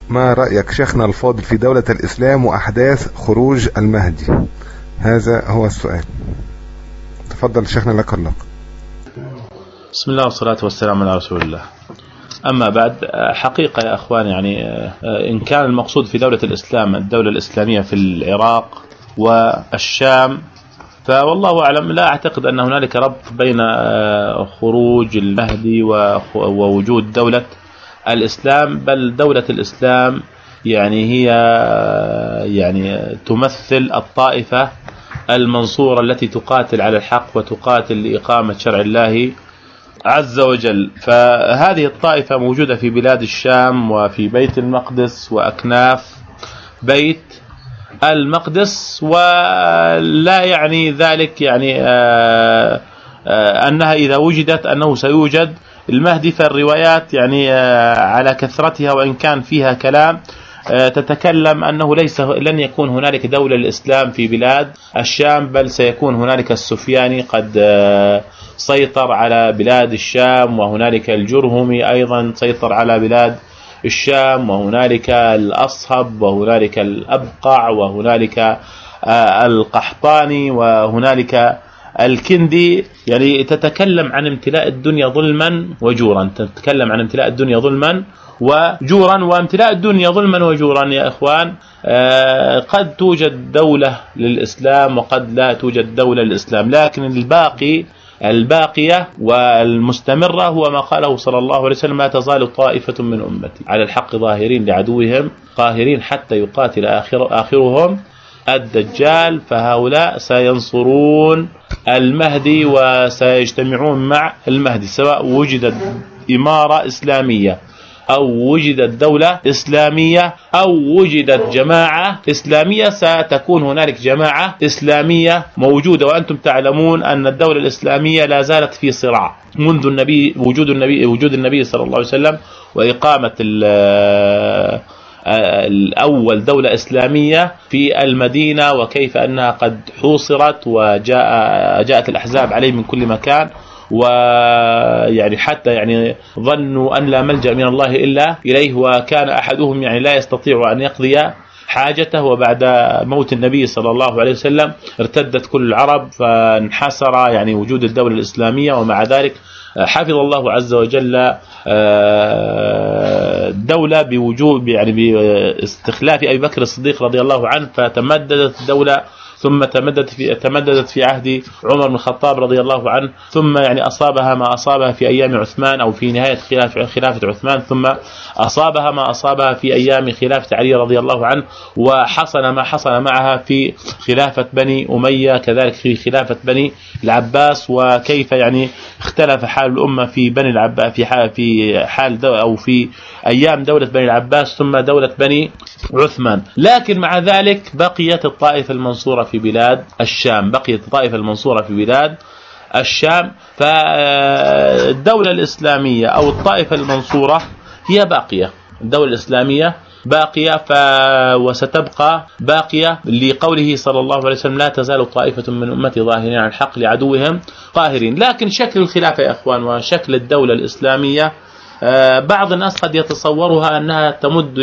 ما رأيك شيخنا الفاضل في دولة الإسلام وأحداث خروج المهدي؟ هذا هو السؤال. تفضل شيخنا لك اللقب. بسم الله والصلاة والسلام على رسول الله. أما بعد، حقيقة يا أخوان، يعني إن كان المقصود في دولة الإسلام الدولة الإسلامية في العراق والشام، فوالله أعلم لا أعتقد أن هنالك ربط بين خروج المهدي ووجود دولة الإسلام، بل دولة الإسلام يعني هي يعني تمثل الطائفة المنصورة التي تقاتل على الحق وتقاتل لإقامة شرع الله عز وجل. فهذه الطائفة موجودة في بلاد الشام وفي بيت المقدس وأكناف بيت المقدس، ولا يعني ذلك يعني أنها إذا وجدت أنه سيوجد المهدي. فالروايات يعني على كثرتها وإن كان فيها كلام تتكلم أنه لن يكون هنالك دولة الإسلام في بلاد الشام، بل سيكون هنالك السفياني قد سيطر على بلاد الشام، وهنالك الجرهمي أيضا سيطر على بلاد الشام، وهنالك الأصهب، وهنالك الأبقع، وهنالك القحطاني، وهنالك الكندي. يعني تتكلم عن امتلاء الدنيا ظلما وجورا، تتكلم عن امتلاء الدنيا ظلما وجورا. وامتلاء الدنيا ظلما وجورا يا إخوان، قد توجد دولة للإسلام وقد لا توجد دولة للإسلام، لكن الباقية والمستمرة هو ما قاله صلى الله عليه وسلم: لا تزال طائفة من أمتي على الحق ظاهرين لعدوهم قاهرين حتى يقاتل آخرهم الدجال. فهؤلاء سينصرون المهدي وسيجتمعون مع المهدي، سواء وجدت إمارة إسلامية أو وجدت دولة إسلامية أو وجدت جماعة إسلامية. ستكون هنالك جماعة إسلامية موجودة، وأنتم تعلمون أن الدولة الإسلامية لا زالت في صراع منذ وجود النبي صلى الله عليه وسلم وإقامة الأول دولة إسلامية في المدينة، وكيف أنها قد حوصرت وجاءت الأحزاب عليه من كل مكان، ويعني حتى يعني ظنوا أن لا ملجأ من الله إلا إليه، وكان أحدهم يعني لا يستطيع أن يقضي حاجته. وبعد موت النبي صلى الله عليه وسلم ارتدت كل العرب، فانحسر يعني وجود الدولة الإسلامية. ومع ذلك حفظ الله عز وجل الدولة بوجود يعني باستخلاف أبي بكر الصديق رضي الله عنه، فتمددت الدولة، ثم تمددت في عهد عمر بن الخطاب رضي الله عنه، ثم يعني أصابها ما أصابها في أيام عثمان أو في نهاية خلافة عثمان، ثم أصابها ما أصابها في أيام خلافة علي رضي الله عنه، وحصل ما حصل معها في خلافة بني أمية، كذلك في خلافة بني العباس. وكيف يعني اختلف حال الأمة في بني العباس في حال أو في أيام دولة بني العباس ثم دولة بني عثمان. لكن مع ذلك بقيت الطائفة المنصورة في بلاد الشام، فالدولة الإسلامية أو الطائفة المنصورة هي باقية، الدولة الإسلامية باقية وستبقى باقية، لقوله صلى الله عليه وسلم: لا تزال طائفة من أمتي ظاهرين على الحق لعدوهم قاهرين. لكن شكل الخلافة يا أخوان وشكل الدولة الإسلامية بعض الناس قد يتصورها أنها تمد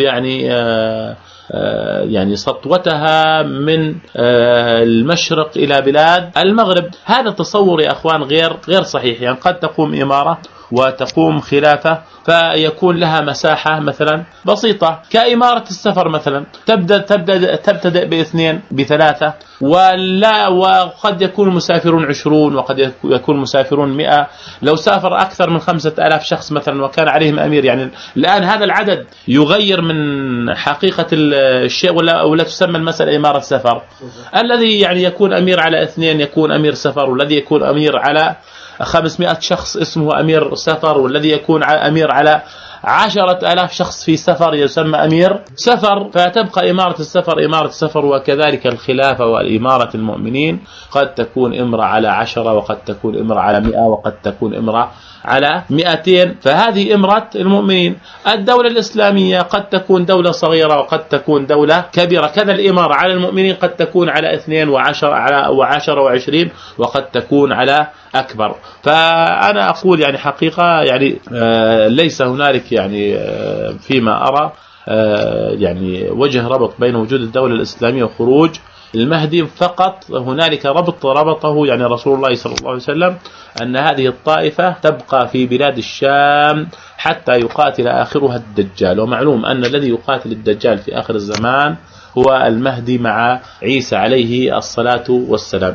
يعني سطوتها من المشرق إلى بلاد المغرب. هذا التصور يا أخوان غير صحيح. يعني قد تقوم إمارة وتقوم خلافة فيكون لها مساحة مثلا بسيطة كإمارة السفر مثلا، تبدأ باثنين بثلاثة، وقد يكون مسافرون 20 وقد يكون مسافرون 100. لو سافر أكثر من 5000 شخص مثلا وكان عليهم أمير، يعني الآن هذا العدد يغير من حقيقة الشيء، ولا تسمى المسألة إمارة سفر. الذي يعني يكون أمير على 2 يكون أمير سفر، والذي يكون أمير على 500 شخص اسمه أمير سفر، والذي يكون أمير على 10,000 شخص في سفر يسمى أمير سفر. فتبقى إمارة السفر. وكذلك الخلافة والإمارة المؤمنين قد تكون إمرة على 10، وقد تكون إمرة على 100، وقد تكون إمرة على 200. فهذه إمرة المؤمنين. الدولة الإسلامية قد تكون دولة صغيرة وقد تكون دولة كبيرة. كذا الإمارة على المؤمنين قد تكون على 2 و10 و20، وقد تكون على أكبر. فأنا أقول يعني حقيقة يعني ليس هنالك يعني فيما أرى يعني وجه ربط بين وجود الدولة الإسلامية وخروج المهدي فقط. هنالك ربطه يعني رسول الله صلى الله عليه وسلم أن هذه الطائفة تبقى في بلاد الشام حتى يقاتل آخرها الدجال. ومعلوم أن الذي يقاتل الدجال في آخر الزمان هو المهدي مع عيسى عليه الصلاة والسلام.